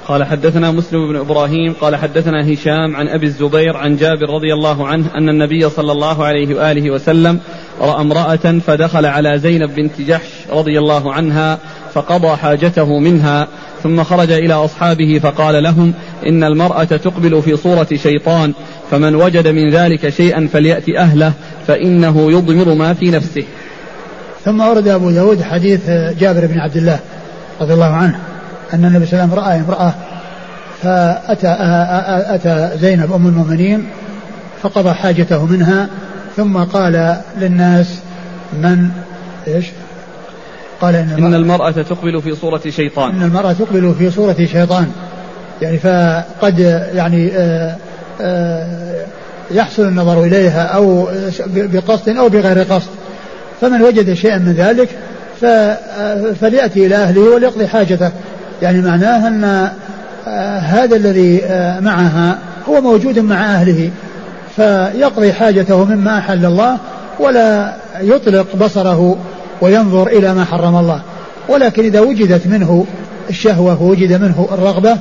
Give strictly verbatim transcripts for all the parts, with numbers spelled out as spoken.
قال حدثنا مسلم بن إبراهيم قال حدثنا هشام عن أبي الزبير عن جابر رضي الله عنه أن النبي صلى الله عليه وآله وسلم رأى امرأة فدخل على زينب بنت جحش رضي الله عنها فقضى حاجته منها ثم خرج إلى أصحابه فقال لهم إن المرأة تقبل في صورة شيطان فمن وجد من ذلك شيئا فليأت أهله فإنه يضمر ما في نفسه. ثم أورد أبو داود حديث جابر بن عبد الله رضي الله عنه أن النبي صلى الله عليه وسلم رأى امرأة فأتى أتى زينب أم المؤمنين فقضى حاجته منها ثم قال للناس من إيش؟ قال إن, إن المرأة تقبل في صورة شيطان إن المرأة تقبل في صورة شيطان يعني فقد يعني آآ آآ يحصل النظر إليها أو بقصد أو بغير قصد فمن وجد شيئا من ذلك فليأتي إلى أهله وليقضي حاجته يعني معناه أن هذا الذي معها هو موجود مع أهله فيقضي حاجته مما أحل الله ولا يطلق بصره وينظر إلى ما حرم الله. ولكن إذا وجدت منه الشهوة ووجد منه الرغبة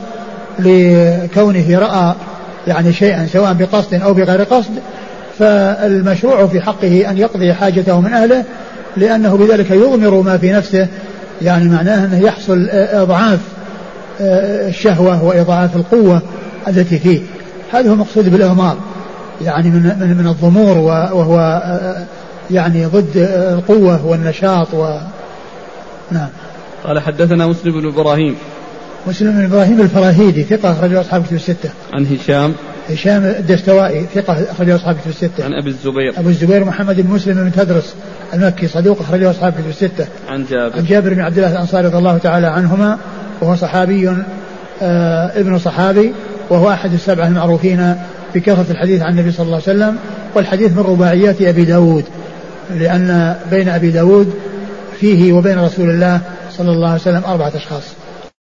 لكونه رأى يعني شيئا سواء بقصد أو بغير قصد فالمشروع في حقه أن يقضي حاجته من أهله لأنه بذلك يضمر ما في نفسه يعني معناه أنه يحصل إضعاف الشهوة وإضعاف القوة التي فيه. هذا هو مقصود بالإضمار يعني من, من, من الضمور وهو يعني ضد القوة والنشاط و... نعم. قال حدثنا مسلم بن إبراهيم مسلم بن إبراهيم الفراهيدي ثقة أخرجه أصحاب الكتب الستة. عن هشام هشام الدستوائي ثقة أخرجه أصحاب الكتب الستة. عن أبي الزبير أبو الزبير محمد بن مسلم بن تدرس المكي صدوق أخرجه أصحاب الكتب الستة. عن جابر عن جابر بن عبد الله الأنصاري رضي الله تعالى عنهما وهو صحابي آه ابن صحابي وهو أحد السبعة المعروفين بكثرة الحديث عن النبي صلى الله عليه وسلم والحديث من رباعيات أبي داود لأن بين أبي داود فيه وبين رسول الله صلى الله عليه وسلم أربعة أشخاص.